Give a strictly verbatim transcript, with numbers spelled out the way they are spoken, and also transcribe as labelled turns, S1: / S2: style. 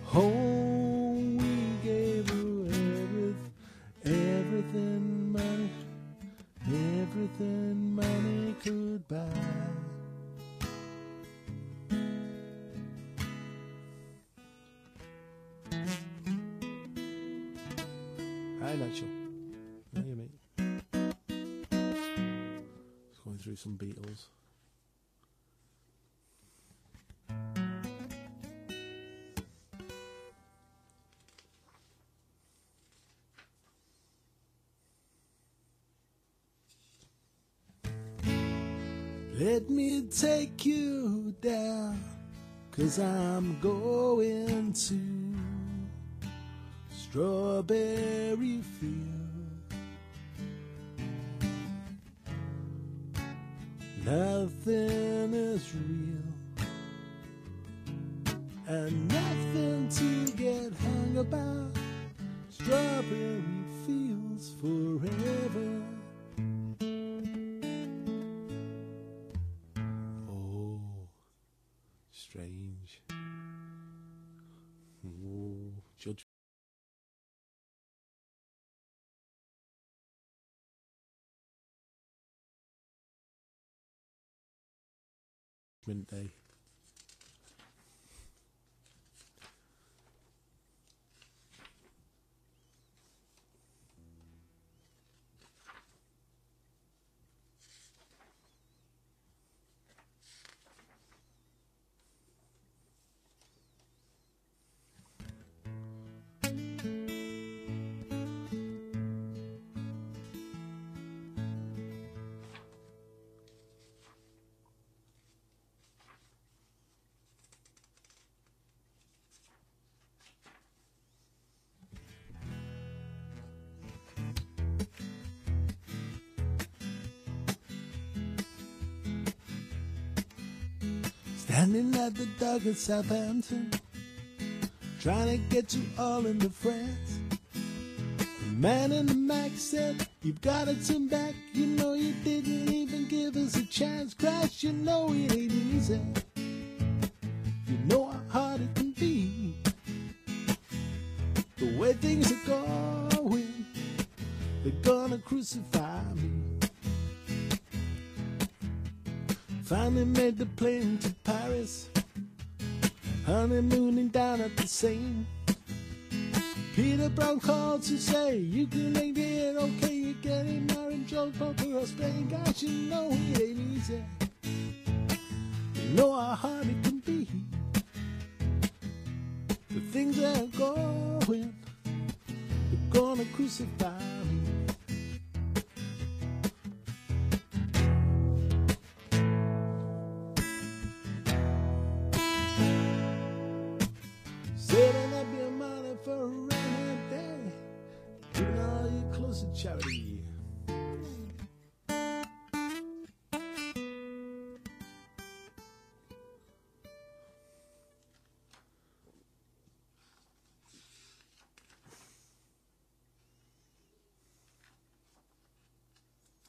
S1: Oh, we gave her everything, everything money, everything money could buy. Hi, Nigel. How are you, mate? Just going through some Beatles. Let me take you down, 'cause I'm going to Strawberry Field. Nothing is real, and nothing to get hung about. Strawberry fields forever. Strange. Oh, Judgment Day. Standing at the dock at Southampton, trying to get you all into France. The man in the Mac said, "You've got to turn back. You know you didn't even give us a chance. Crash, you know it ain't easy. You know how hard it can be. The way things are going, they're gonna crucify me." Finally made the plane to Paris, honeymooning down at the Seine. Peter Brown called to say, "You can make it okay, you're getting married, Joe Poker or Spain." Gosh, you know it ain't easy. You know how hard it can be. The things that are going, they're gonna crucify